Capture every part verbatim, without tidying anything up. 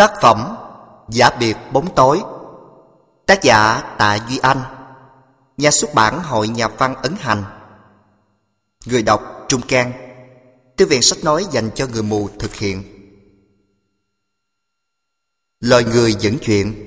Tác phẩm Giả biệt bóng tối. Tác giả Tạ Duy Anh. Nhà xuất bản Hội Nhà văn Ấn Hành. Người đọc Trung Can. Thư viện sách nói dành cho người mù thực hiện. Lời người dẫn chuyện.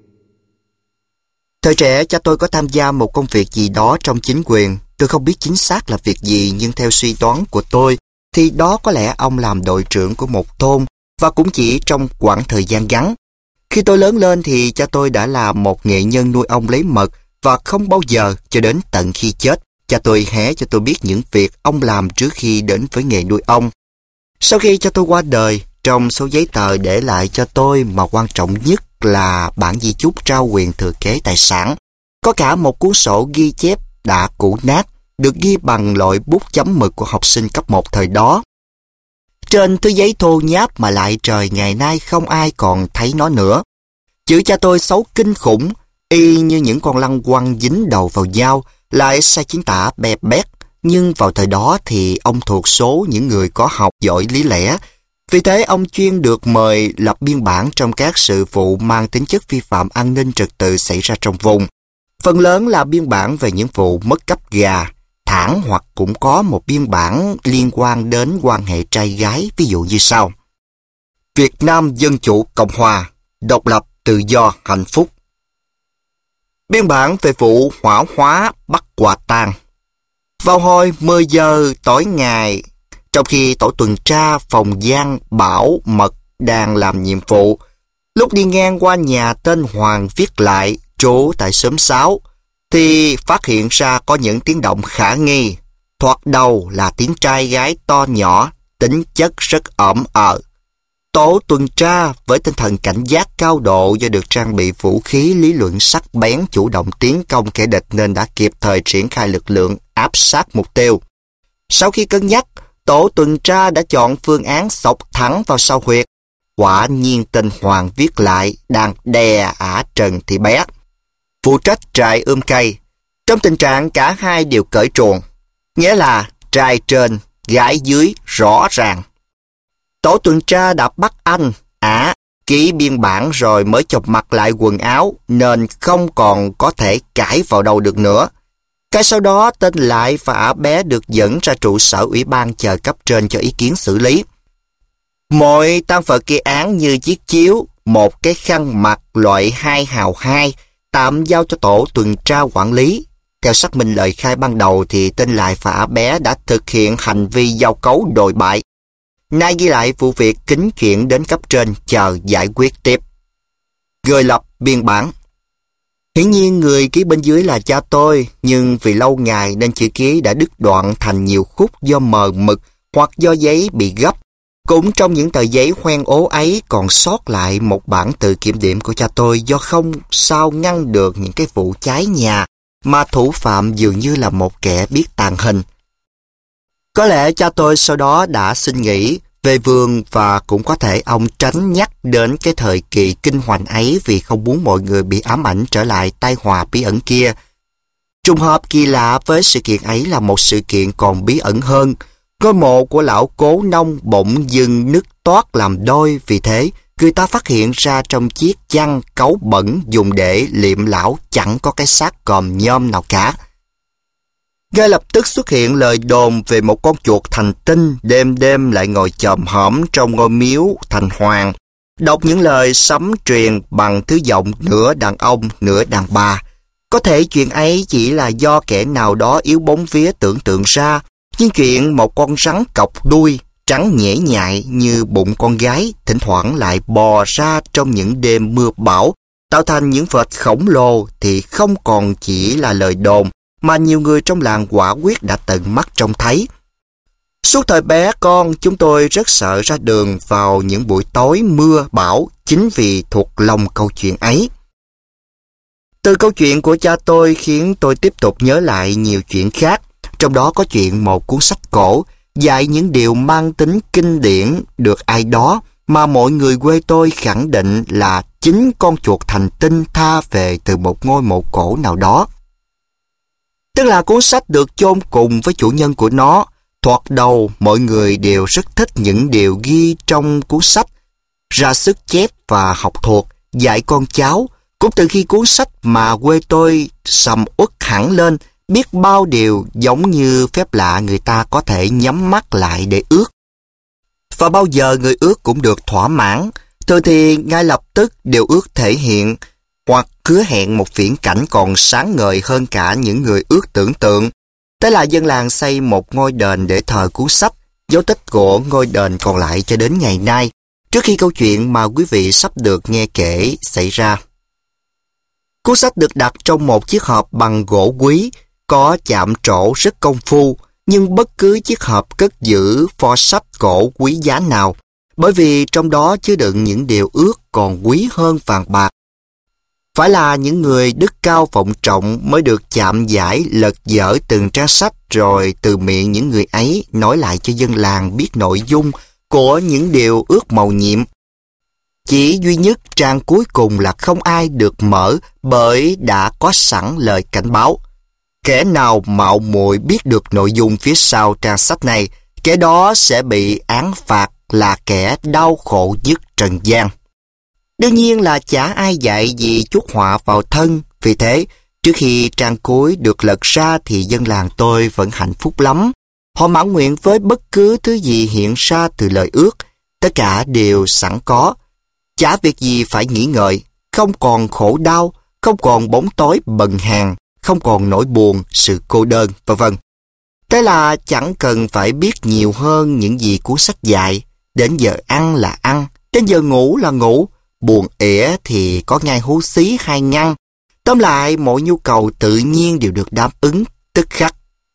Thời trẻ cha tôi có tham gia một công việc gì đó trong chính quyền. Tôi không biết chính xác là việc gì, nhưng theo suy đoán của tôi thì đó có lẽ ông làm đội trưởng của một thôn, và cũng chỉ trong quãng thời gian ngắn. Khi tôi lớn lên thì cha tôi đã là một nghệ nhân nuôi ong lấy mật, và không bao giờ cho đến tận khi chết, cha tôi hé cho tôi biết những việc ông làm trước khi đến với nghề nuôi ong. Sau khi cha tôi qua đời, trong số giấy tờ để lại cho tôi mà quan trọng nhất là bản di chúc trao quyền thừa kế tài sản, có cả một cuốn sổ ghi chép đã cũ nát, được ghi bằng loại bút chấm mực của học sinh cấp một thời đó. Trên thứ giấy thô nháp mà lại trời ngày nay không ai còn thấy nó nữa. Chữ cha tôi xấu kinh khủng, y như những con lăng quăng dính đầu vào dao, lại sai chính tả be bét. Nhưng vào thời đó thì ông thuộc số những người có học giỏi lý lẽ. Vì thế ông chuyên được mời lập biên bản trong các sự vụ mang tính chất vi phạm an ninh trật tự xảy ra trong vùng. Phần lớn là biên bản về những vụ mất cắp gà, thẳng, hoặc cũng có một biên bản liên quan đến quan hệ trai gái, ví dụ như sau: Việt Nam Dân Chủ Cộng Hòa, độc lập, tự do, hạnh phúc. Biên bản về vụ hỏa hóa bắt quả tang. Vào hồi mười giờ tối ngày, trong khi tổ tuần tra phòng Giang Bảo Mật đang làm nhiệm vụ, lúc đi ngang qua nhà tên Hoàng viết lại trú tại xóm sáu, thì phát hiện ra có những tiếng động khả nghi. Thoạt đầu là tiếng trai gái to nhỏ, tính chất rất ẩm ờ. Tổ tuần tra với tinh thần cảnh giác cao độ do được trang bị vũ khí lý luận sắc bén chủ động tiến công kẻ địch, nên đã kịp thời triển khai lực lượng áp sát mục tiêu. Sau khi cân nhắc, tổ tuần tra đã chọn phương án xộc thẳng vào sau huyệt. Quả nhiên tên Hoàng viết lại đang đè ả Trần Thị Bé, phụ trách trại ươm cây, trong tình trạng cả hai đều cởi truồng, nghĩa là trai trên, gái dưới rõ ràng. Tổ tuần tra đã bắt anh, ả, ký biên bản rồi mới chọc mặc lại quần áo, nên không còn có thể cãi vào đâu được nữa. Cái sau đó tên Lại và ả Bé được dẫn ra trụ sở ủy ban chờ cấp trên cho ý kiến xử lý. Mọi tang vật gây án như chiếc chiếu, một cái khăn mặt loại hai hào hai, tạm giao cho tổ tuần tra quản lý. Theo xác minh lời khai ban đầu thì tên Lại và ả Bé đã thực hiện hành vi giao cấu đồi bại. Nay ghi lại vụ việc kính chuyển đến cấp trên chờ giải quyết tiếp. Người lập biên bản. Hiển nhiên người ký bên dưới là cha tôi, nhưng vì lâu ngày nên chữ ký đã đứt đoạn thành nhiều khúc do mờ mực hoặc do giấy bị gấp. Cũng trong những tờ giấy hoen ố ấy còn sót lại một bản tự kiểm điểm của cha tôi, do không sao ngăn được những cái vụ cháy nhà mà thủ phạm dường như là một kẻ biết tàn hình. Có lẽ cha tôi sau đó đã xin nghỉ về vườn, và cũng có thể ông tránh nhắc đến cái thời kỳ kinh hoàng ấy vì không muốn mọi người bị ám ảnh trở lại tai họa bí ẩn kia. Trùng hợp kỳ lạ với sự kiện ấy là một sự kiện còn bí ẩn hơn. Ngôi mộ của lão Cố Nông bỗng dưng nứt toác làm đôi, vì thế người ta phát hiện ra trong chiếc chăn cấu bẩn dùng để liệm lão chẳng có cái xác còm nhôm nào cả. Ngay lập tức xuất hiện lời đồn về một con chuột thành tinh đêm đêm lại ngồi chòm hõm trong ngôi miếu thành hoàng, đọc những lời sấm truyền bằng thứ giọng nửa đàn ông nửa đàn bà. Có thể chuyện ấy chỉ là do kẻ nào đó yếu bóng vía tưởng tượng ra, nhưng chuyện một con rắn cọc đuôi trắng nhễ nhại như bụng con gái thỉnh thoảng lại bò ra trong những đêm mưa bão, tạo thành những vệt khổng lồ, thì không còn chỉ là lời đồn mà nhiều người trong làng quả quyết đã tận mắt trông thấy. Suốt thời bé con, chúng tôi rất sợ ra đường vào những buổi tối mưa bão, chính vì thuộc lòng câu chuyện ấy. Từ câu chuyện của cha tôi khiến tôi tiếp tục nhớ lại nhiều chuyện khác, trong đó có chuyện một cuốn sách cổ dạy những điều mang tính kinh điển được ai đó mà mọi người quê tôi khẳng định là chính con chuột thành tinh tha về từ một ngôi mộ cổ nào đó. Tức là cuốn sách được chôn cùng với chủ nhân của nó. Thoạt đầu mọi người đều rất thích những điều ghi trong cuốn sách, ra sức chép và học thuộc, dạy con cháu. Cũng từ khi cuốn sách mà quê tôi sầm uất hẳn lên, biết bao điều giống như phép lạ người ta có thể nhắm mắt lại để ước. Và bao giờ người ước cũng được thỏa mãn, thường thì ngay lập tức điều ước thể hiện hoặc hứa hẹn một viễn cảnh còn sáng ngời hơn cả những người ước tưởng tượng. Thế là dân làng xây một ngôi đền để thờ cuốn sách, dấu tích của ngôi đền còn lại cho đến ngày nay, trước khi câu chuyện mà quý vị sắp được nghe kể xảy ra. Cuốn sách được đặt trong một chiếc hộp bằng gỗ quý, có chạm trổ rất công phu, nhưng bất cứ chiếc hộp cất giữ pho sách cổ quý giá nào, bởi vì trong đó chứa đựng những điều ước còn quý hơn vàng bạc. Phải là những người đức cao vọng trọng mới được chạm giải lật dở từng trang sách, rồi từ miệng những người ấy nói lại cho dân làng biết nội dung của những điều ước mầu nhiệm. Chỉ duy nhất trang cuối cùng là không ai được mở, bởi đã có sẵn lời cảnh báo. Kẻ nào mạo muội biết được nội dung phía sau trang sách này, kẻ đó sẽ bị án phạt là kẻ đau khổ nhất trần gian. Đương nhiên là chả ai dạy gì chuốc họa vào thân, vì thế trước khi trang cuối được lật ra thì dân làng tôi vẫn hạnh phúc lắm. Họ mãn nguyện với bất cứ thứ gì hiện ra từ lời ước, tất cả đều sẵn có. Chả việc gì phải nghĩ ngợi, không còn khổ đau, không còn bóng tối bần hàn, không còn nỗi buồn, sự cô đơn, vân vân. Thế là chẳng cần phải biết nhiều hơn những gì cuốn sách dạy. Đến giờ ăn là ăn, đến giờ ngủ là ngủ, buồn ỉa thì có ngay hú xí hai ngăn. Tóm lại, mọi nhu cầu tự nhiên đều được đáp ứng tức khắc.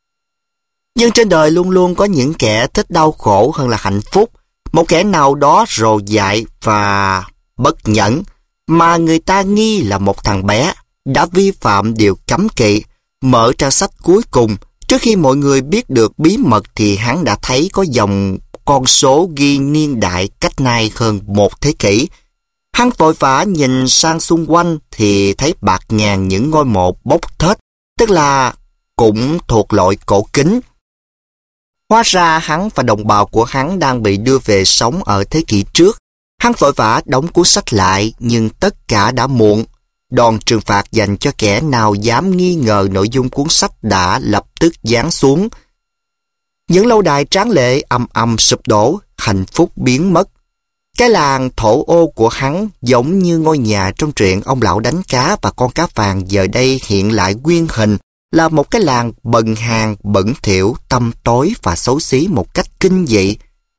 Nhưng trên đời luôn luôn có những kẻ thích đau khổ hơn là hạnh phúc. Một kẻ nào đó rồ dại và bất nhẫn, mà người ta nghi là một thằng bé, đã vi phạm điều cấm kỵ. Mở trang sách cuối cùng, trước khi mọi người biết được bí mật thì hắn đã thấy có dòng con số ghi niên đại cách nay hơn một thế kỷ. Hắn vội vã nhìn sang xung quanh thì thấy bạt ngàn những ngôi mộ bốc thết, tức là cũng thuộc loại cổ kính. Hóa ra hắn và đồng bào của hắn đang bị đưa về sống ở thế kỷ trước. Hắn vội vã đóng cuốn sách lại, nhưng tất cả đã muộn. Đòn trừng phạt dành cho kẻ nào dám nghi ngờ nội dung cuốn sách đã lập tức giáng xuống. Những lâu đài tráng lệ ầm ầm sụp đổ, hạnh phúc biến mất. Cái làng thổ ô của hắn giống như ngôi nhà trong truyện ông lão đánh cá và con cá vàng, giờ đây hiện lại nguyên hình là một cái làng bần hàn, bẩn thỉu, tăm tối và xấu xí một cách kinh dị.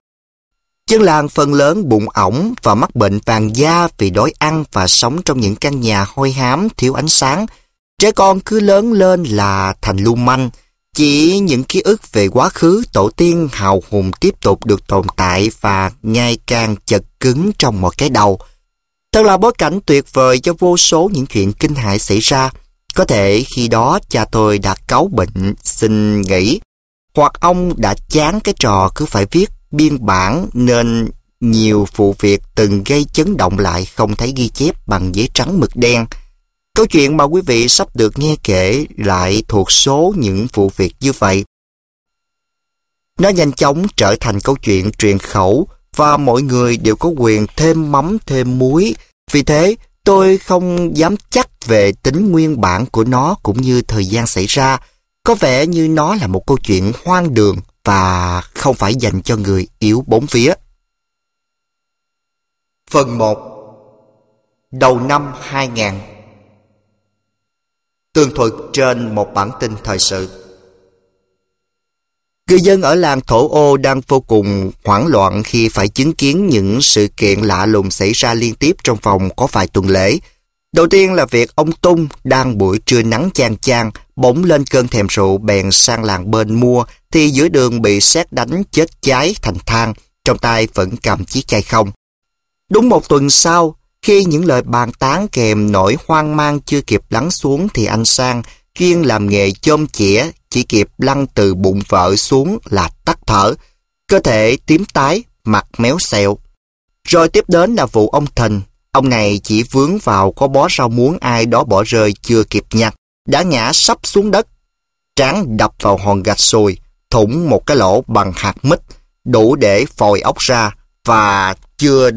Dân làng phần lớn bụng ỏng và mắc bệnh vàng da vì đói ăn và sống trong những căn nhà hôi hám, thiếu ánh sáng. Trẻ con cứ lớn lên là thành lưu manh. Chỉ những ký ức về quá khứ tổ tiên hào hùng tiếp tục được tồn tại và ngày càng chật cứng trong một cái đầu. Thật là bối cảnh tuyệt vời cho vô số những chuyện kinh hãi xảy ra. Có thể khi đó cha tôi đã cáu bệnh xin nghỉ, hoặc ông đã chán cái trò cứ phải viết biên bản nên nhiều vụ việc từng gây chấn động lại không thấy ghi chép bằng giấy trắng mực đen. Câu chuyện mà quý vị sắp được nghe kể lại thuộc số những vụ việc như vậy. Nó nhanh chóng trở thành câu chuyện truyền khẩu và mọi người đều có quyền thêm mắm thêm muối. Vì thế, tôi không dám chắc về tính nguyên bản của nó cũng như thời gian xảy ra. Có vẻ như nó là một câu chuyện hoang đường và không phải dành cho người yếu bốn phía. Phần một. Đầu năm hai nghìn. Tường thuật trên một bản tin thời sự. Người dân ở làng Thổ Ô đang vô cùng hoảng loạn khi phải chứng kiến những sự kiện lạ lùng xảy ra liên tiếp trong vòng có vài tuần lễ. Đầu tiên là việc ông Tung đang buổi trưa nắng chang chang, bỗng lên cơn thèm rượu bèn sang làng bên mua, thì giữa đường bị sét đánh chết cháy thành than, trong tay vẫn cầm chiếc chai không. Đúng một tuần sau, khi những lời bàn tán kèm nỗi hoang mang chưa kịp lắng xuống thì anh Sang, chuyên làm nghề chôm chĩa, chỉ kịp lăn từ bụng vợ xuống là tắt thở, cơ thể tím tái, mặt méo xẹo. Rồi tiếp đến là vụ ông Thình. Ông này chỉ vướng vào có bó rau muống ai đó bỏ rơi chưa kịp nhặt, đã ngã sấp xuống đất. Trán đập vào hòn gạch sùi, thủng một cái lỗ bằng hạt mít, đủ để phòi ốc ra và chưa được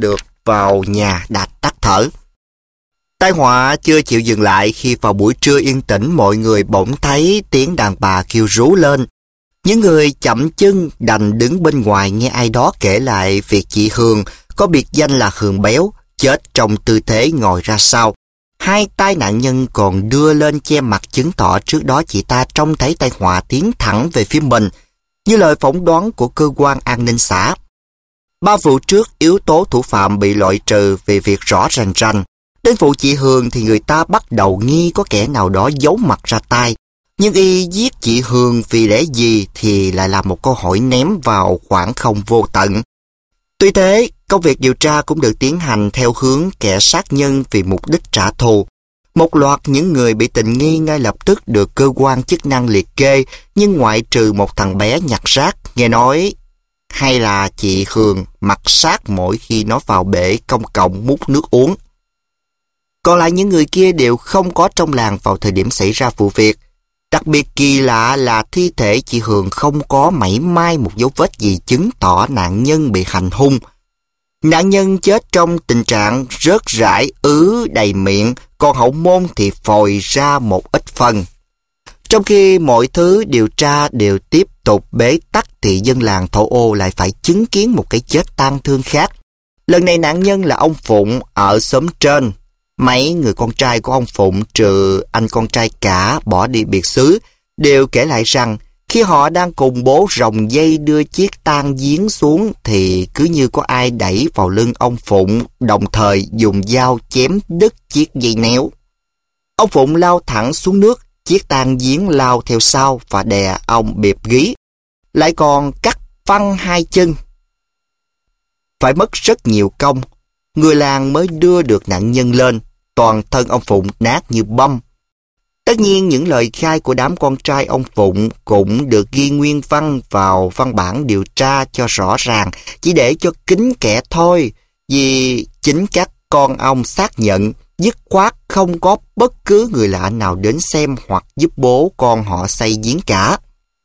vào nhà đã tắt thở. Tai họa chưa chịu dừng lại khi vào buổi trưa yên tĩnh mọi người bỗng thấy tiếng đàn bà kêu rú lên. Những người chậm chân đành đứng bên ngoài nghe ai đó kể lại việc chị Hường có biệt danh là Hường Béo chết trong tư thế ngồi ra sau. Hai tay nạn nhân còn đưa lên che mặt chứng tỏ trước đó chị ta trông thấy tai họa tiến thẳng về phía mình, như lời phỏng đoán của cơ quan an ninh xã. Ba vụ trước yếu tố thủ phạm bị loại trừ vì việc rõ rành rành. Đến vụ chị Hường thì người ta bắt đầu nghi có kẻ nào đó giấu mặt ra tay. Nhưng y giết chị Hường vì lẽ gì thì lại là một câu hỏi ném vào khoảng không vô tận. Tuy thế, công việc điều tra cũng được tiến hành theo hướng kẻ sát nhân vì mục đích trả thù. Một loạt những người bị tình nghi ngay lập tức được cơ quan chức năng liệt kê, nhưng ngoại trừ một thằng bé nhặt rác, nghe nói, hay là chị Hường mặc sát mỗi khi nó vào bể công cộng múc nước uống. Còn lại những người kia đều không có trong làng vào thời điểm xảy ra vụ việc. Đặc biệt kỳ lạ là thi thể chị Hường không có mảy may một dấu vết gì chứng tỏ nạn nhân bị hành hung. Nạn nhân chết trong tình trạng rớt rãi, ứ đầy miệng, còn hậu môn thì phòi ra một ít phân. Trong khi mọi thứ điều tra đều tiếp tục bế tắc thì dân làng Thổ Ô lại phải chứng kiến một cái chết tang thương khác. Lần này nạn nhân là ông Phụng ở xóm trên. Mấy người con trai của ông Phụng trừ anh con trai cả bỏ đi biệt xứ đều kể lại rằng khi họ đang cùng bố rồng dây đưa chiếc tang giếng xuống thì cứ như có ai đẩy vào lưng ông Phụng, đồng thời dùng dao chém đứt chiếc dây néo. Ông Phụng lao thẳng xuống nước, chiếc tang giếng lao theo sau và đè ông bẹp gí, lại còn cắt phăng hai chân. Phải mất rất nhiều công, người làng mới đưa được nạn nhân lên, toàn thân ông Phụng nát như băm. Tất nhiên những lời khai của đám con trai ông Phụng cũng được ghi nguyên văn vào văn bản điều tra cho rõ ràng, chỉ để cho kín kẽ thôi, vì chính các con ông xác nhận dứt khoát không có bất cứ người lạ nào đến xem hoặc giúp bố con họ xây giếng cả.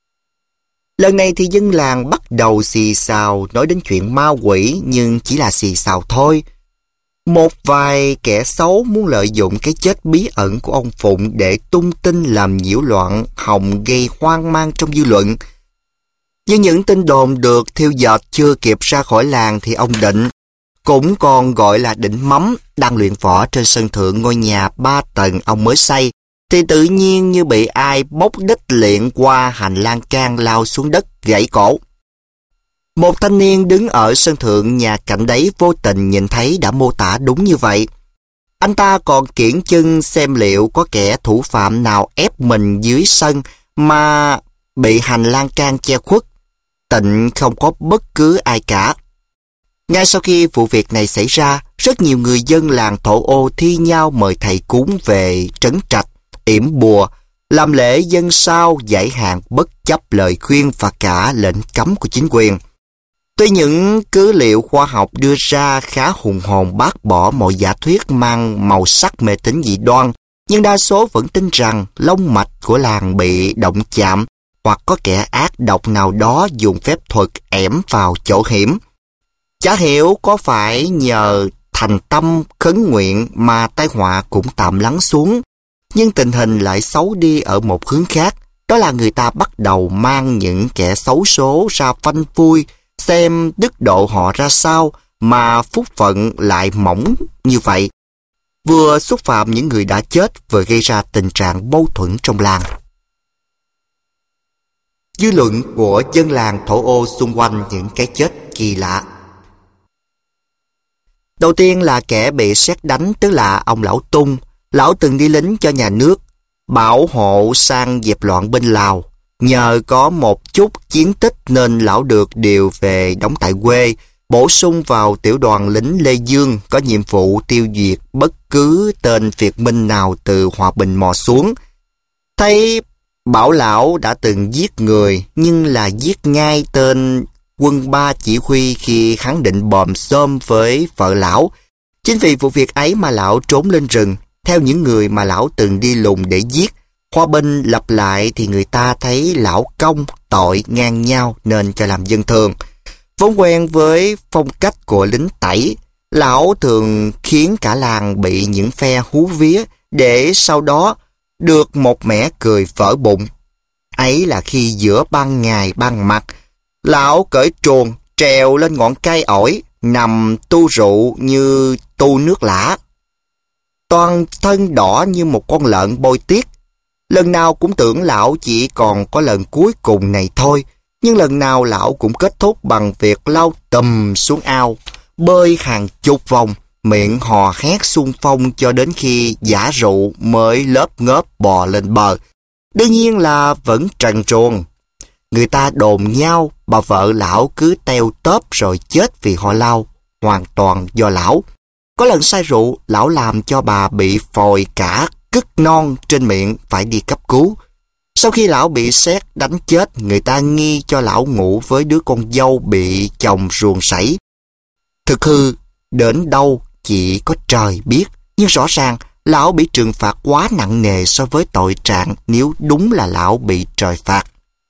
Lần này thì dân làng bắt đầu xì xào nói đến chuyện ma quỷ, nhưng chỉ là xì xào thôi. Một vài kẻ xấu muốn lợi dụng cái chết bí ẩn của ông Phụng để tung tin làm nhiễu loạn hòng gây hoang mang trong dư luận. Nhưng những tin đồn được thiêu dệt chưa kịp ra khỏi làng thì ông Định, cũng còn gọi là Định Mắm, đang luyện võ trên sân thượng ngôi nhà ba tầng ông mới xây, thì tự nhiên như bị ai bốc đích liệng qua hành lang can lao xuống đất gãy cổ. Một thanh niên đứng ở sân thượng nhà cạnh đấy vô tình nhìn thấy đã mô tả đúng như vậy. Anh ta còn kiễng chân xem liệu có kẻ thủ phạm nào ép mình dưới sân mà bị hành lang can che khuất. Tịnh không có bất cứ ai cả. Ngay sau khi vụ việc này xảy ra, rất nhiều người dân làng Thổ Ô thi nhau mời thầy cúng về trấn trạch, yểm bùa, làm lễ dân sao giải hạn bất chấp lời khuyên và cả lệnh cấm của chính quyền. Tuy những cứ liệu khoa học đưa ra khá hùng hồn bác bỏ mọi giả thuyết mang màu sắc mê tín dị đoan, nhưng đa số vẫn tin rằng long mạch của làng bị động chạm hoặc có kẻ ác độc nào đó dùng phép thuật ẻm vào chỗ hiểm. Chả hiểu có phải nhờ thành tâm khấn nguyện mà tai họa cũng tạm lắng xuống, nhưng tình hình lại xấu đi ở một hướng khác, đó là người ta bắt đầu mang những kẻ xấu số ra phanh phui, xem đức độ họ ra sao mà phúc phận lại mỏng như vậy. Vừa xúc phạm những người đã chết, vừa gây ra tình trạng mâu thuẫn trong làng. Dư luận của dân làng Thổ Ô xung quanh những cái chết kỳ lạ. Đầu tiên là kẻ bị sét đánh, tức là ông Lão Tung. Lão từng đi lính cho nhà nước, bảo hộ sang dẹp loạn bên Lào. Nhờ có một chút chiến tích nên lão được điều về đóng tại quê, bổ sung vào tiểu đoàn lính Lê Dương có nhiệm vụ tiêu diệt bất cứ tên Việt Minh nào từ Hòa Bình mò xuống. Thấy bảo lão đã từng giết người, nhưng là giết ngay tên quân ba chỉ huy khi hắn định bòm xôm với vợ lão. Chính vì vụ việc ấy mà lão trốn lên rừng, theo những người mà lão từng đi lùng để giết. Hòa Bình lập lại thì người ta thấy lão công tội ngang nhau nên cho làm dân thường. Vốn quen với phong cách của lính Tẩy, Lão thường khiến cả làng bị những phe hú vía để sau đó được một mẻ cười vỡ bụng. Ấy là khi giữa ban ngày ban mặt, lão cởi truồng trèo lên ngọn cây ổi, nằm tu rượu như tu nước lã. Toàn thân đỏ như một con lợn bôi tiết. Lần nào cũng tưởng lão chỉ còn có lần cuối cùng này thôi, nhưng lần nào lão cũng kết thúc bằng việc lao tùm xuống ao, bơi hàng chục vòng, miệng hò hét xung phong cho đến khi giả rượu mới lớp ngớp bò lên bờ. Đương nhiên là vẫn trần truồng. Người ta đồn nhau bà vợ lão cứ teo tóp rồi chết vì ho lao, hoàn toàn do lão. Có lần say rượu, lão làm cho bà bị phồi cả cứt non trên miệng, phải đi cấp cứu. Sau khi lão bị sét đánh chết, người ta nghi cho lão ngủ với đứa con dâu bị chồng ruồng sảy. Thực hư đến đâu chỉ có trời biết, nhưng rõ ràng lão bị trừng phạt quá nặng nề so với tội trạng nếu đúng là lão bị trời phạt.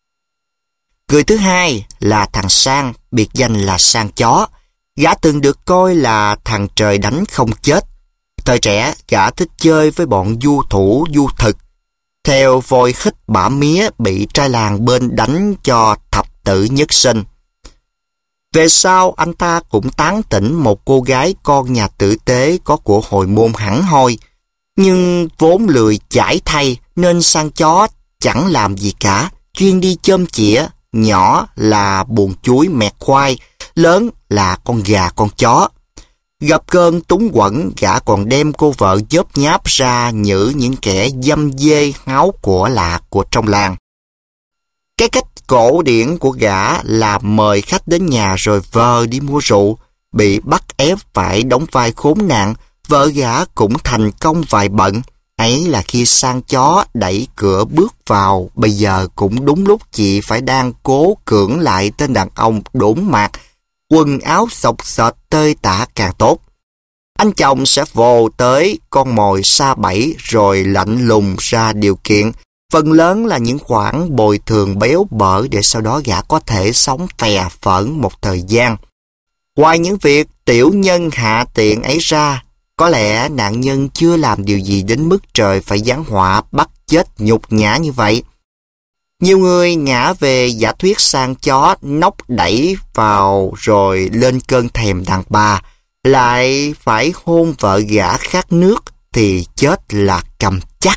Người thứ hai là thằng Sang, biệt danh là Sang Chó. Gã từng được coi là thằng trời đánh không chết. Thời trẻ, gã thích chơi với bọn du thủ du thực. Theo voi khích bả mía bị trai làng bên đánh cho thập tử nhất sinh. Về sau, anh ta cũng tán tỉnh một cô gái con nhà tử tế có của hồi môn hẳn hoi. Nhưng vốn lười chải thay nên Sang Chó chẳng làm gì cả, chuyên đi chôm chĩa, nhỏ là buồn chuối mẹt khoai, lớn là con gà con chó. Gặp cơn túng quẫn, gã còn đem cô vợ nhớp nháp ra nhử những kẻ dâm dê háo của lạ của trong làng. Cái cách cổ điển của gã là mời khách đến nhà rồi vờ đi mua rượu, bị bắt ép phải đóng vai khốn nạn, vợ gã cũng thành công vài bận. Ấy là khi Sang Chó đẩy cửa bước vào, bây giờ cũng đúng lúc chị phải đang cố cưỡng lại tên đàn ông đốn mạc, quần áo xộc xệch tơi tả càng tốt. Anh chồng sẽ vồ tới con mồi sa bẫy rồi lạnh lùng ra điều kiện, phần lớn là những khoản bồi thường béo bở để sau đó gã có thể sống phè phỡn một thời gian. Ngoài những việc tiểu nhân hạ tiện ấy ra, có lẽ nạn nhân chưa làm điều gì đến mức trời phải giáng họa bắt chết nhục nhã như vậy. Nhiều người ngã về giả thuyết Sang Chó nóc đẩy vào rồi lên cơn thèm đàn bà, lại phải hôn vợ gã khát nước thì chết là cầm chắc.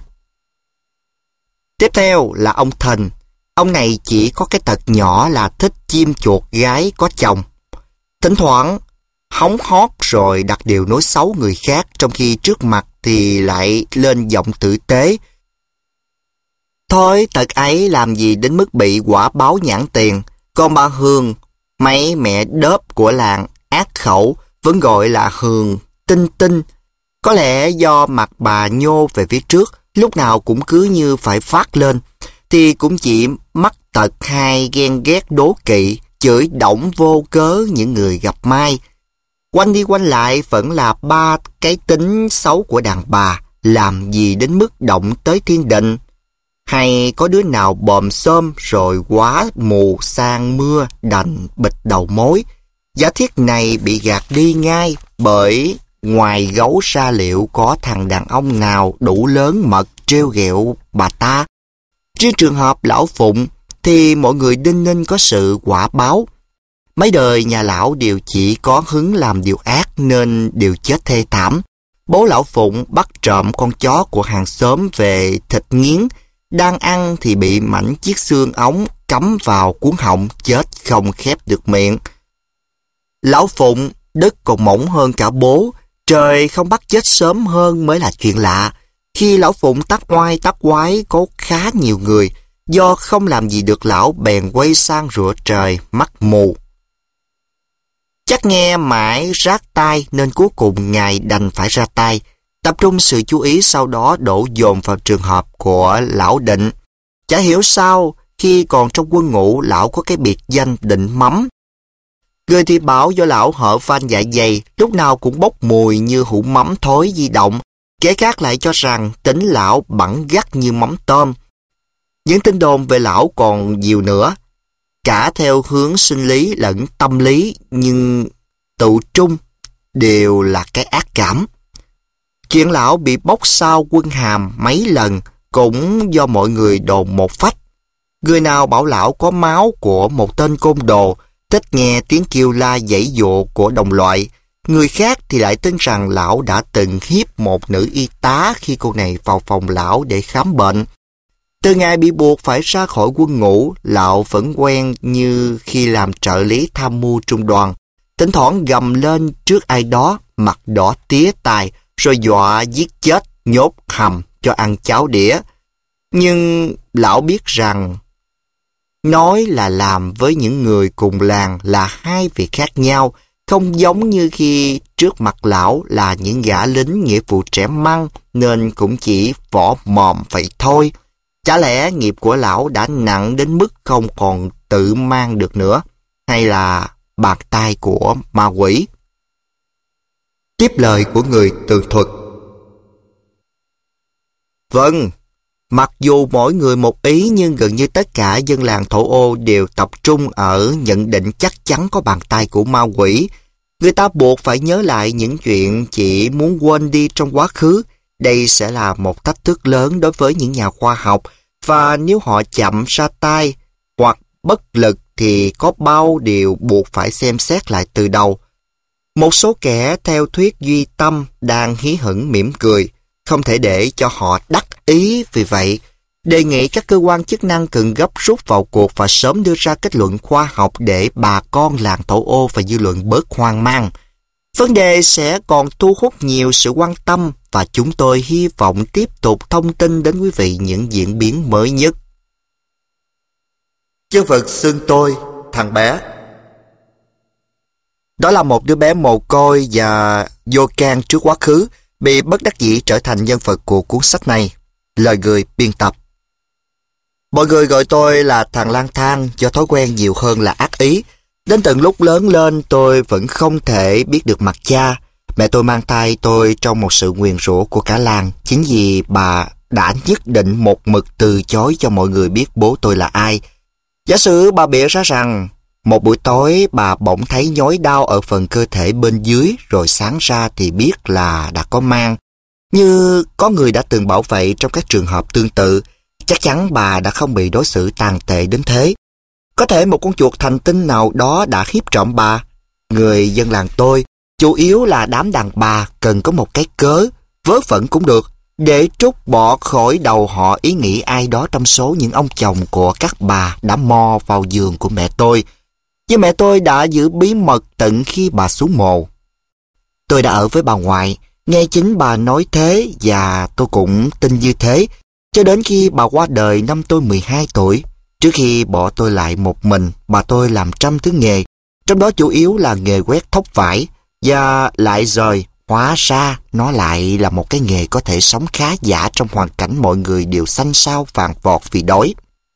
Tiếp theo là ông Thình. Ông này chỉ có cái tật nhỏ là thích chim chuột gái có chồng. Thỉnh thoảng hóng hót rồi đặt điều nói xấu người khác, trong khi trước mặt thì lại lên giọng tử tế. Thôi tật ấy làm gì đến mức bị quả báo nhãn tiền. Còn bà Hương, mấy mẹ đớp của làng ác khẩu, vẫn gọi là Hương Tinh Tinh. Có lẽ do mặt bà nhô về phía trước, lúc nào cũng cứ như phải phát lên, thì cũng chỉ mắc tật hay ghen ghét đố kỵ, chửi đổng vô cớ những người gặp mai. Quanh đi quanh lại vẫn là ba cái tính xấu của đàn bà, làm gì đến mức động tới thiên định. Hay có đứa nào bòm xôm rồi quá mù sang mưa đành bịt đầu mối. Giả thiết này bị gạt đi ngay, bởi ngoài gấu ra liệu có thằng đàn ông nào đủ lớn mật trêu ghẹo bà ta. Riêng trường hợp lão Phụng thì mọi người đinh ninh có sự quả báo. Mấy đời nhà lão đều chỉ có hứng làm điều ác nên đều chết thê thảm. Bố lão Phụng bắt trộm con chó của hàng xóm về thịt nghiến, đang ăn thì bị mảnh chiếc xương ống cắm vào cuống họng, chết không khép được miệng. Lão Phụng đất còn mỏng hơn cả bố, trời không bắt chết sớm hơn mới là chuyện lạ. Khi lão Phụng tắc oai tắc quái có khá nhiều người, do không làm gì được lão bèn quay sang rủa trời mắt mù. Chắc nghe mãi rát tai nên cuối cùng ngài đành phải ra tay, tập trung sự chú ý sau đó đổ dồn vào trường hợp của lão Định. Chả hiểu sao khi còn trong quân ngũ lão có cái biệt danh Định Mắm. Người thì bảo do lão hở van dạ dày, lúc nào cũng bốc mùi như hũ mắm thối di động. Kẻ khác lại cho rằng tính lão bẵng gắt như mắm tôm. Những tin đồn về lão còn nhiều nữa, cả theo hướng sinh lý lẫn tâm lý, nhưng tụ trung đều là cái ác cảm. Chuyện lão bị bóc sao quân hàm mấy lần cũng do mọi người đồn một phách. Người nào bảo lão có máu của một tên côn đồ, thích nghe tiếng kêu la giãy giụa của đồng loại. Người khác thì lại tin rằng lão đã từng hiếp một nữ y tá khi cô này vào phòng lão để khám bệnh. Từ ngày bị buộc phải ra khỏi quân ngũ, lão vẫn quen như khi làm trợ lý tham mưu trung đoàn. Thỉnh thoảng gầm lên trước ai đó, mặt đỏ tía tai, rồi dọa giết chết, nhốt hầm cho ăn cháo đĩa. Nhưng lão biết rằng nói là làm với những người cùng làng là hai việc khác nhau, không giống như khi trước mặt lão là những gã lính nghĩa vụ trẻ măng nên cũng chỉ vỏ mồm vậy thôi. Chả lẽ nghiệp của lão đã nặng đến mức không còn tự mang được nữa, hay là bàn tay của ma quỷ? Tiếp lời của người tường thuật. Vâng, mặc dù mỗi người một ý nhưng gần như tất cả dân làng Thổ Ô đều tập trung ở nhận định chắc chắn có bàn tay của ma quỷ. Người ta buộc phải nhớ lại những chuyện chỉ muốn quên đi trong quá khứ. Đây sẽ là một thách thức lớn đối với những nhà khoa học, và nếu họ chậm ra tay hoặc bất lực thì có bao điều buộc phải xem xét lại từ đầu. Một số kẻ theo thuyết duy tâm đang hí hửng mỉm cười, không thể để cho họ đắc ý. Vì vậy, đề nghị các cơ quan chức năng cần gấp rút vào cuộc và sớm đưa ra kết luận khoa học để bà con làng Thổ Ô và dư luận bớt hoang mang. Vấn đề sẽ còn thu hút nhiều sự quan tâm và chúng tôi hy vọng tiếp tục thông tin đến quý vị những diễn biến mới nhất. Nhân vật xưng tôi, thằng bé. Đó là một đứa bé mồ côi và vô can trước quá khứ, bị bất đắc dĩ trở thành nhân vật của cuốn sách này. Lời người biên tập. Mọi người gọi tôi là thằng lang thang do thói quen nhiều hơn là ác ý. Đến tận lúc lớn lên tôi vẫn không thể biết được mặt cha. Mẹ tôi mang thai tôi trong một sự nguyền rủa của cả làng, chính vì bà đã nhất định một mực từ chối cho mọi người biết bố tôi là ai. Giả sử bà bịa ra rằng một buổi tối bà bỗng thấy nhói đau ở phần cơ thể bên dưới, rồi sáng ra thì biết là đã có mang. Như có người đã từng bảo vậy trong các trường hợp tương tự, chắc chắn bà đã không bị đối xử tàn tệ đến thế. Có thể một con chuột thành tinh nào đó đã hiếp trộm bà. Người dân làng tôi, chủ yếu là đám đàn bà, cần có một cái cớ, vớ vẩn cũng được, để trút bỏ khỏi đầu họ ý nghĩ ai đó trong số những ông chồng của các bà đã mò vào giường của mẹ tôi. Nhưng mẹ tôi đã giữ bí mật tận khi bà xuống mồ. Tôi đã ở với bà ngoại, nghe chính bà nói thế và tôi cũng tin như thế, cho đến khi bà qua đời năm tôi mười hai tuổi. Trước khi bỏ tôi lại một mình, bà tôi làm trăm thứ nghề, trong đó chủ yếu là nghề quét thóc vải, và lại rồi hóa ra nó lại là một cái nghề có thể sống khá giả trong hoàn cảnh mọi người đều xanh xao vàng vọt vì đói.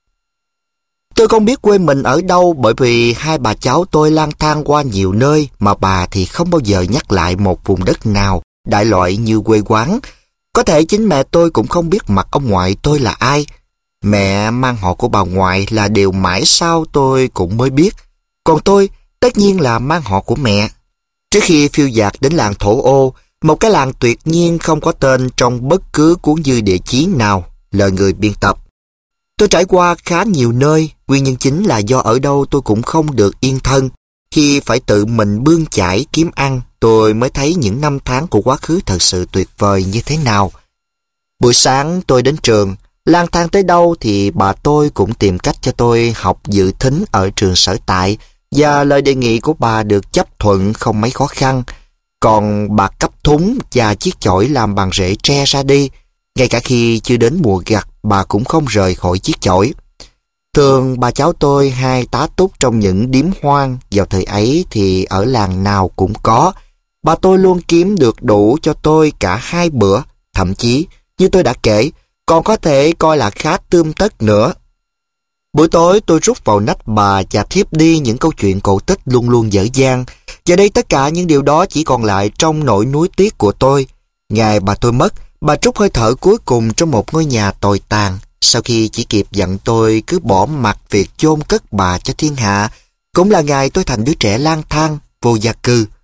Tôi không biết quê mình ở đâu, bởi vì hai bà cháu tôi lang thang qua nhiều nơi mà bà thì không bao giờ nhắc lại một vùng đất nào đại loại như quê quán. Có thể chính mẹ tôi cũng không biết mặt ông ngoại tôi là ai. Mẹ mang họ của bà ngoại là điều mãi sau tôi cũng mới biết. Còn tôi tất nhiên là mang họ của mẹ. Trước khi phiêu dạt đến làng Thổ Ô, một cái làng tuyệt nhiên không có tên trong bất cứ cuốn dư địa chí nào. Lời người biên tập. Tôi trải qua khá nhiều nơi, nguyên nhân chính là do ở đâu tôi cũng không được yên thân. Khi phải tự mình bươn chải kiếm ăn, tôi mới thấy những năm tháng của quá khứ thật sự tuyệt vời như thế nào. Buổi sáng tôi đến trường, lang thang tới đâu thì bà tôi cũng tìm cách cho tôi học dự thính ở trường sở tại, và lời đề nghị của bà được chấp thuận không mấy khó khăn. Còn bà cấp thúng và chiếc chổi làm bằng rễ tre ra đi, ngay cả khi chưa đến mùa gặt bà cũng không rời khỏi chiếc chổi. Thường bà cháu tôi hay tá túc trong những điếm hoang, vào thời ấy thì ở làng nào cũng có. Bà tôi luôn kiếm được đủ cho tôi cả hai bữa, thậm chí như tôi đã kể, còn có thể coi là khá tươm tất nữa. Buổi tối tôi rút vào nách bà và thiếp đi những câu chuyện cổ tích luôn luôn dở dang. Giờ đây tất cả những điều đó chỉ còn lại trong nỗi nuối tiếc của tôi. Ngày bà tôi mất, bà trút hơi thở cuối cùng trong một ngôi nhà tồi tàn, sau khi chỉ kịp dặn tôi cứ bỏ mặc việc chôn cất bà cho thiên hạ. Cũng là ngày tôi thành đứa trẻ lang thang, vô gia cư.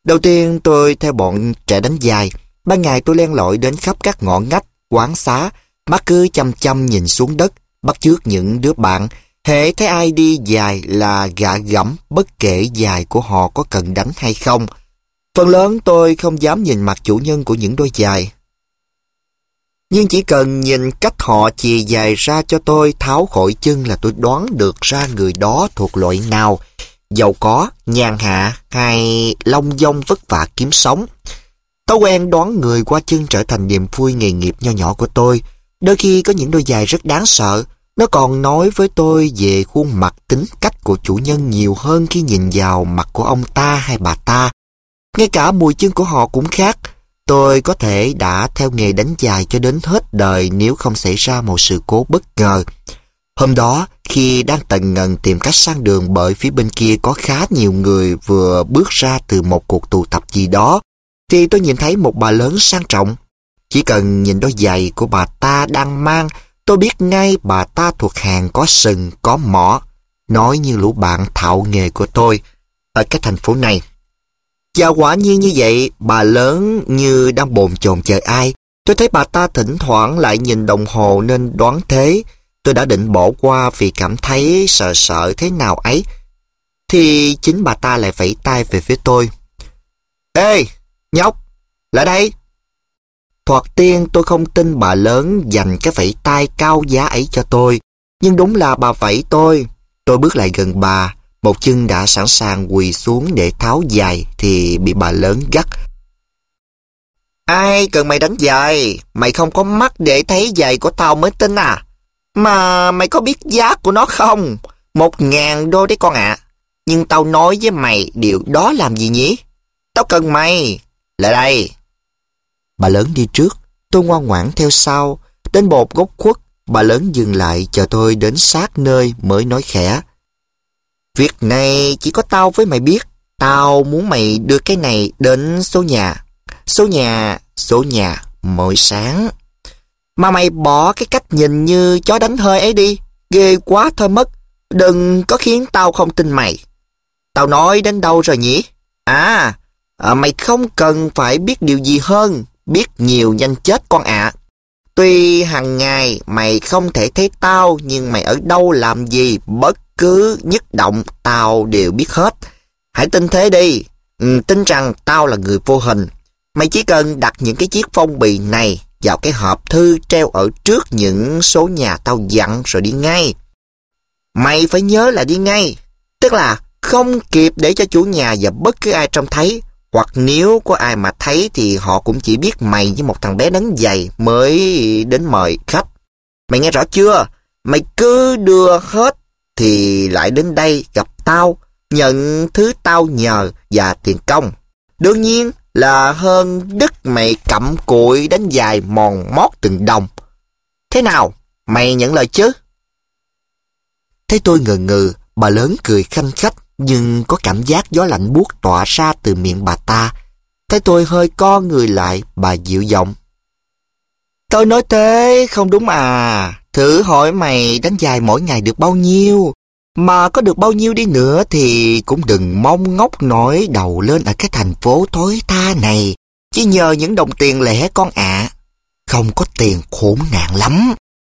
Đầu tiên tôi theo bọn trẻ đánh giày. Ban ngày tôi len lỏi đến khắp các ngõ ngách, quán xá, mắt cứ chăm chăm nhìn xuống đất, bắt chước những đứa bạn. Hễ thấy ai đi giày là gạ gẫm, bất kể giày của họ có cần đánh hay không. Phần lớn tôi không dám nhìn mặt chủ nhân của những đôi giày. Nhưng chỉ cần nhìn cách họ chì giày ra cho tôi tháo khỏi chân là tôi đoán được ra người đó thuộc loại nào, giàu có, nhàn hạ hay long dong vất vả kiếm sống. Thói quen đoán người qua chân trở thành niềm vui nghề nghiệp nho nhỏ của tôi. Đôi khi có những đôi giày rất đáng sợ, nó còn nói với tôi về khuôn mặt tính cách của chủ nhân nhiều hơn khi nhìn vào mặt của ông ta hay bà ta. Ngay cả mùi chân của họ cũng khác. Tôi có thể đã theo nghề đánh giày cho đến hết đời nếu không xảy ra một sự cố bất ngờ. Hôm đó, khi đang tần ngần tìm cách sang đường bởi phía bên kia có khá nhiều người vừa bước ra từ một cuộc tụ tập gì đó, thì tôi nhìn thấy một bà lớn sang trọng. Chỉ cần nhìn đôi giày của bà ta đang mang, tôi biết ngay bà ta thuộc hàng có sừng, có mỏ. Nói như lũ bạn thạo nghề của tôi ở cái thành phố này. Và quả nhiên như vậy, bà lớn như đang bồn chồn chờ ai. Tôi thấy bà ta thỉnh thoảng lại nhìn đồng hồ nên đoán thế. Tôi đã định bỏ qua vì cảm thấy sợ sợ thế nào ấy. Thì chính bà ta lại vẫy tay về phía tôi. Ê, nhóc, lại đây. Thoạt tiên tôi không tin bà lớn dành cái vẫy tay cao giá ấy cho tôi. Nhưng đúng là bà vẫy tôi. Tôi bước lại gần bà. Một chân đã sẵn sàng quỳ xuống để tháo giày thì bị bà lớn gắt. Ai cần mày đánh giày? Mày không có mắt để thấy giày của tao mới tin à? Mà mày có biết giá của nó không? Một ngàn đô đấy con ạ. À. Nhưng tao nói với mày điều đó làm gì nhỉ? Tao cần mày. Lại đây. Bà lớn đi trước, tôi ngoan ngoãn theo sau. Đến một góc khuất, bà lớn dừng lại chờ tôi đến sát nơi mới nói khẽ. Việc này chỉ có tao với mày biết. Tao muốn mày đưa cái này đến số nhà. Số nhà, số nhà, mỗi sáng. Mà mày bỏ cái cách nhìn như chó đánh hơi ấy đi. Ghê quá thôi mất. Đừng có khiến tao không tin mày. Tao nói đến đâu rồi nhỉ? À, à mày không cần phải biết điều gì hơn. Biết nhiều nhanh chết con ạ. À. Tuy hàng ngày mày không thể thấy tao, nhưng mày ở đâu làm gì, bất cứ nhất động tao đều biết hết. Hãy tin thế đi. Ừ, tin rằng tao là người vô hình. Mày chỉ cần đặt những cái chiếc phong bì này vào cái hộp thư treo ở trước những số nhà tao dặn rồi đi ngay. Mày phải nhớ là đi ngay. Tức là không kịp để cho chủ nhà và bất cứ ai trông thấy. Hoặc nếu có ai mà thấy thì họ cũng chỉ biết mày với một thằng bé đánh giày mới đến mời khách. Mày nghe rõ chưa? Mày cứ đưa hết thì lại đến đây gặp tao, nhận thứ tao nhờ và tiền công. Đương nhiên là hơn đứt mày cặm cụi đánh giày mòn mót từng đồng. Thế nào? Mày nhận lời chứ? Thấy tôi ngờ ngừ, bà lớn cười khanh khách, nhưng có cảm giác gió lạnh buốt tỏa ra từ miệng bà ta. Thấy tôi hơi co người lại, bà dịu giọng. Tôi nói thế không đúng à. Thử hỏi mày đánh giày mỗi ngày được bao nhiêu. Mà có được bao nhiêu đi nữa thì cũng đừng mong ngóc nổi đầu lên ở cái thành phố thối tha này. Chỉ nhờ những đồng tiền lẻ con ạ. À. Không có tiền khốn nạn lắm.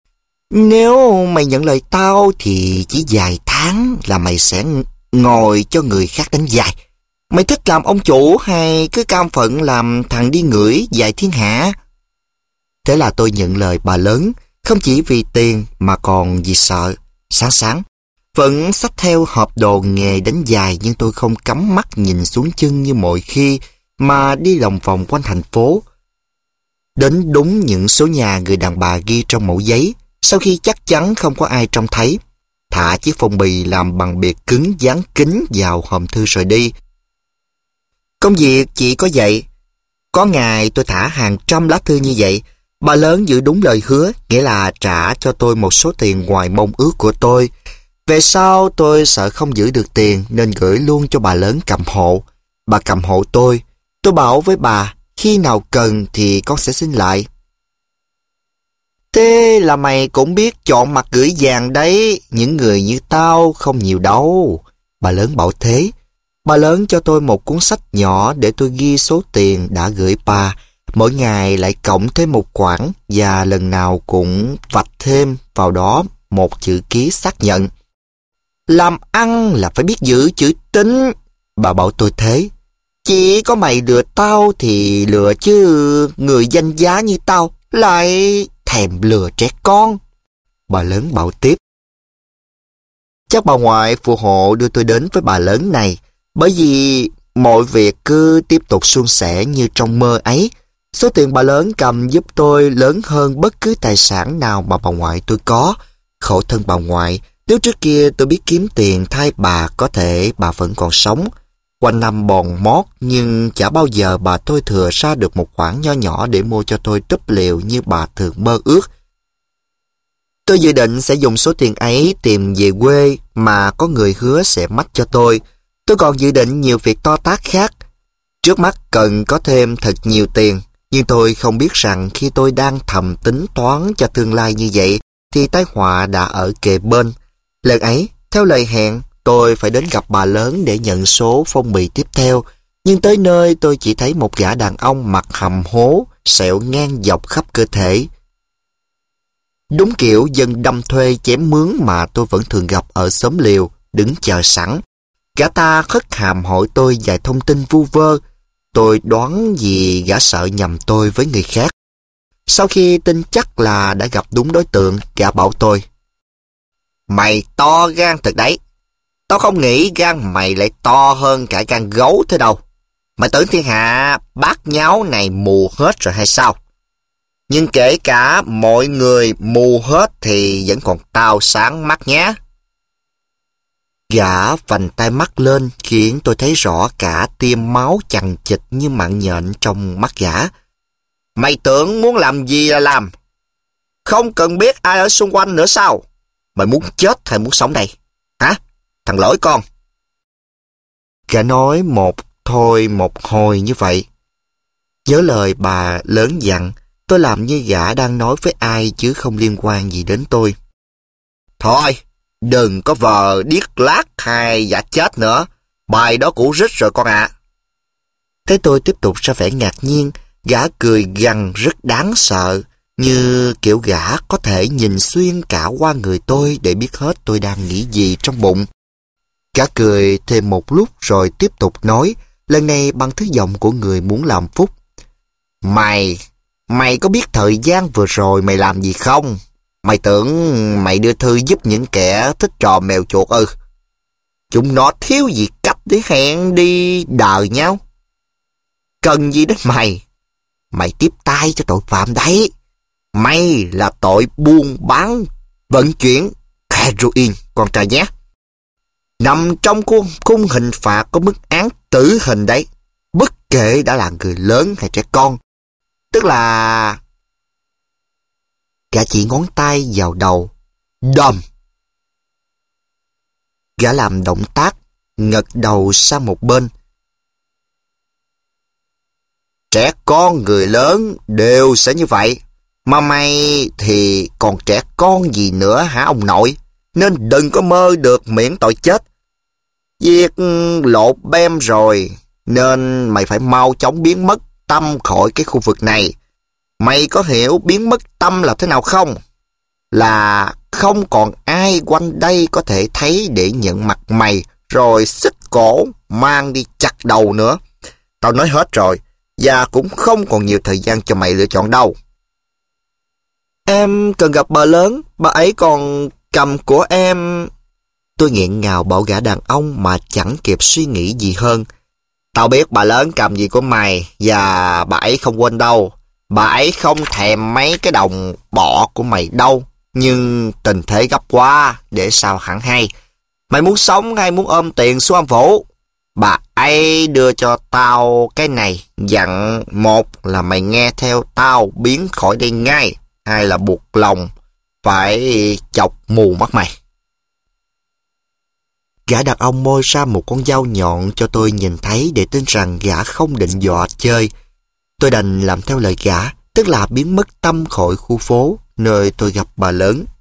Nếu mày nhận lời tao thì chỉ vài tháng là mày sẽ ngồi cho người khác đánh giày. Mày thích làm ông chủ hay cứ cam phận làm thằng đi ngửi giày thiên hạ? Thế là tôi nhận lời bà lớn, không chỉ vì tiền mà còn vì sợ. Sáng sáng, vẫn xách theo hộp đồ nghề đánh giày, nhưng tôi không cắm mắt nhìn xuống chân như mọi khi mà đi lòng vòng quanh thành phố. Đến đúng những số nhà người đàn bà ghi trong mẩu giấy, sau khi chắc chắn không có ai trông thấy, thả chiếc phong bì làm bằng bìa cứng dán kín vào hòm thư rồi đi. Công việc chỉ có vậy. Có ngày tôi thả hàng trăm lá thư như vậy. Bà lớn giữ đúng lời hứa, nghĩa là trả cho tôi một số tiền ngoài mong ước của tôi. Về sau tôi sợ không giữ được tiền nên gửi luôn cho bà lớn cầm hộ. Bà cầm hộ tôi. Tôi bảo với bà, khi nào cần thì con sẽ xin lại. Thế là mày cũng biết chọn mặt gửi vàng đấy. Những người như tao không nhiều đâu. Bà lớn bảo thế. Bà lớn cho tôi một cuốn sách nhỏ để tôi ghi số tiền đã gửi bà. Mỗi ngày lại cộng thêm một khoản và lần nào cũng vạch thêm vào đó một chữ ký xác nhận. Làm ăn là phải biết giữ chữ tín. Bà bảo tôi thế. Chỉ có mày lừa tao thì lừa chứ người danh giá như tao lại thèm lừa trẻ con. Bà lớn bảo tiếp. Chắc bà ngoại phù hộ đưa tôi đến với bà lớn này, bởi vì mọi việc cứ tiếp tục suôn sẻ như trong mơ ấy. Số tiền bà lớn cầm giúp tôi lớn hơn bất cứ tài sản nào mà bà ngoại tôi có. Khổ thân bà ngoại, nếu trước kia tôi biết kiếm tiền thay bà, có thể bà vẫn còn sống. Quanh năm bòn mót nhưng chả bao giờ bà tôi thừa ra được một khoản nho nhỏ để mua cho tôi túp lều như bà thường mơ ước. Tôi dự định sẽ dùng số tiền ấy tìm về quê mà có người hứa sẽ mách cho tôi. Tôi còn dự định nhiều việc to tát khác. Trước mắt cần có thêm thật nhiều tiền, nhưng tôi không biết rằng khi tôi đang thầm tính toán cho tương lai như vậy, thì tai họa đã ở kề bên. Lần ấy, theo lời hẹn, tôi phải đến gặp bà lớn để nhận số phong bì tiếp theo. Nhưng tới nơi tôi chỉ thấy một gã đàn ông mặt hầm hố, sẹo ngang dọc khắp cơ thể. Đúng kiểu dân đâm thuê chém mướn mà tôi vẫn thường gặp ở xóm liều, đứng chờ sẵn. Gã ta khất hàm hỏi tôi vài thông tin vu vơ. Tôi đoán vì gã sợ nhầm tôi với người khác. Sau khi tin chắc là đã gặp đúng đối tượng, gã bảo tôi. Mày to gan thật đấy. Tao không nghĩ gan mày lại to hơn cả gan gấu thế đâu. Mày tưởng thiên hạ bát nháo này mù hết rồi hay sao? Nhưng kể cả mọi người mù hết thì vẫn còn tao sáng mắt nhé. Gã vành tay mắt lên khiến tôi thấy rõ cả tia máu chằng chịt như mạng nhện trong mắt gã. Mày tưởng muốn làm gì là làm? Không cần biết ai ở xung quanh nữa sao? Mày muốn chết hay muốn sống đây? Hả? Thằng lỗi con. Gã nói một thôi một hồi như vậy. Nhớ lời bà lớn dặn, tôi làm như gã đang nói với ai chứ không liên quan gì đến tôi. Thôi, đừng có vờ điếc lác hay giả chết nữa. Bài đó cũ rích rồi con ạ. À. Thế tôi tiếp tục ra vẻ ngạc nhiên, gã cười gằn rất đáng sợ, như kiểu gã có thể nhìn xuyên cả qua người tôi để biết hết tôi đang nghĩ gì trong bụng. Gã cười thêm một lúc rồi tiếp tục nói, lần này bằng thứ giọng của người muốn làm phúc. Mày, mày có biết thời gian vừa rồi mày làm gì không? Mày tưởng mày đưa thư giúp những kẻ thích trò mèo chuột ư? Chúng nó thiếu gì cách để hẹn đi đời nhau. Cần gì đến mày? Mày tiếp tay cho tội phạm đấy. Mày là tội buôn bán, vận chuyển heroin, con trai nhé. Nằm trong khung, khung hình phạt có mức án tử hình đấy. Bất kể đã là người lớn hay trẻ con. Tức là... Gã chỉ ngón tay vào đầu. Đầm. Gã làm động tác, ngật đầu sang một bên. Trẻ con, người lớn đều sẽ như vậy. Mà mày thì còn trẻ con gì nữa hả ông nội? Nên đừng có mơ được miễn tội chết. Việc lột bem rồi, nên mày phải mau chóng biến mất tâm khỏi cái khu vực này. Mày có hiểu biến mất tâm là thế nào không? Là không còn ai quanh đây có thể thấy để nhận mặt mày, rồi xích cổ mang đi chặt đầu nữa. Tao nói hết rồi, và cũng không còn nhiều thời gian cho mày lựa chọn đâu. Em cần gặp bà lớn, bà ấy còn cầm của em... Tôi nghẹn ngào bảo gã đàn ông mà chẳng kịp suy nghĩ gì hơn. Tao biết bà lớn cầm gì của mày, và bà ấy không quên đâu. Bà ấy không thèm mấy cái đồng bọ của mày đâu. Nhưng tình thế gấp quá, để sao hẳn hay. Mày muốn sống hay muốn ôm tiền xuống âm phủ? Bà ấy đưa cho tao cái này, dặn một là mày nghe theo tao biến khỏi đây ngay, hai là buộc lòng phải chọc mù mắt mày. Gã đàn ông moi ra một con dao nhọn cho tôi nhìn thấy để tin rằng gã không định dọa chơi. Tôi đành làm theo lời gã, tức là biến mất tâm khỏi khu phố nơi tôi gặp bà lớn.